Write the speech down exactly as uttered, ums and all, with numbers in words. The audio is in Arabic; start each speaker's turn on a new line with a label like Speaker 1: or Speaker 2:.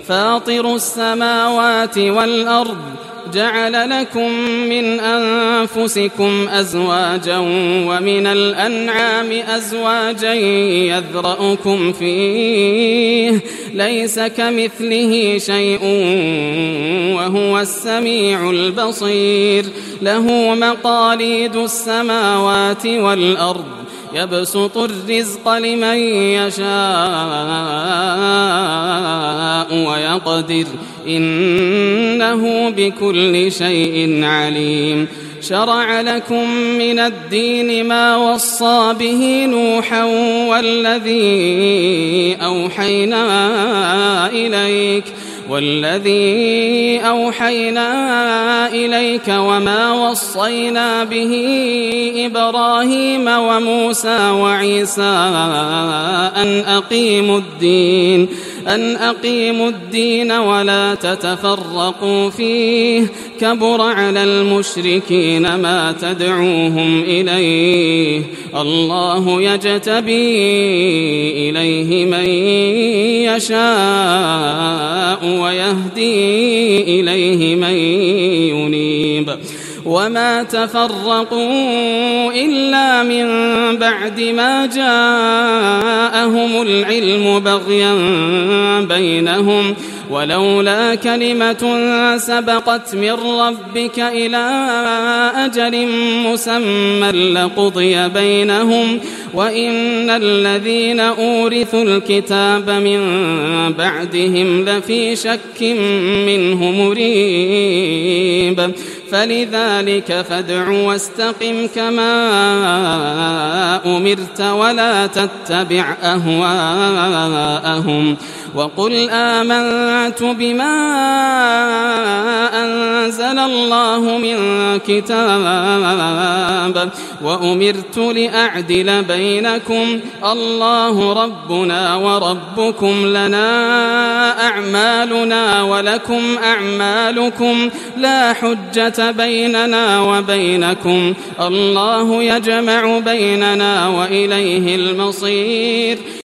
Speaker 1: فاطر السماوات والأرض جعل لكم من أنفسكم أزواجا ومن الأنعام أزواجا يذرأكم فيه ليس كمثله شيء وهو السميع البصير له مقاليد السماوات والأرض يبسط الرزق لمن يشاء ويقدر إنه بكل شيء عليم شرع لكم من الدين ما وصى به نوحا والذي أوحينا إليك والذي أوحينا إليك وما وصينا به إبراهيم وموسى وعيسى أن أقيموا الدين أن أقيموا الدين ولا تتفرقوا فيه كبر على المشركين ما تدعوهم إليه الله يجتبي إليه من يشاء ويهدي إليه من ينيب وما تفرقوا إلا من بعد ما جاءهم العلم بغيا بينهم ولولا كلمة سبقت من ربك إلى أجل مسمى لقضي بينهم وإن الذين أورثوا الكتاب من بعدهم لفي شك منه مريب فلذلك فادع واستقم كما أمرت ولا تتبع أهواءهم وقل آمنت بما أنزل الله من كتاب وأمرت لأعدل بينكم الله ربنا وربكم لنا أعمالنا ولكم أعمالكم لا حجة بيننا وبينكم الله يجمع بيننا وإليه المصير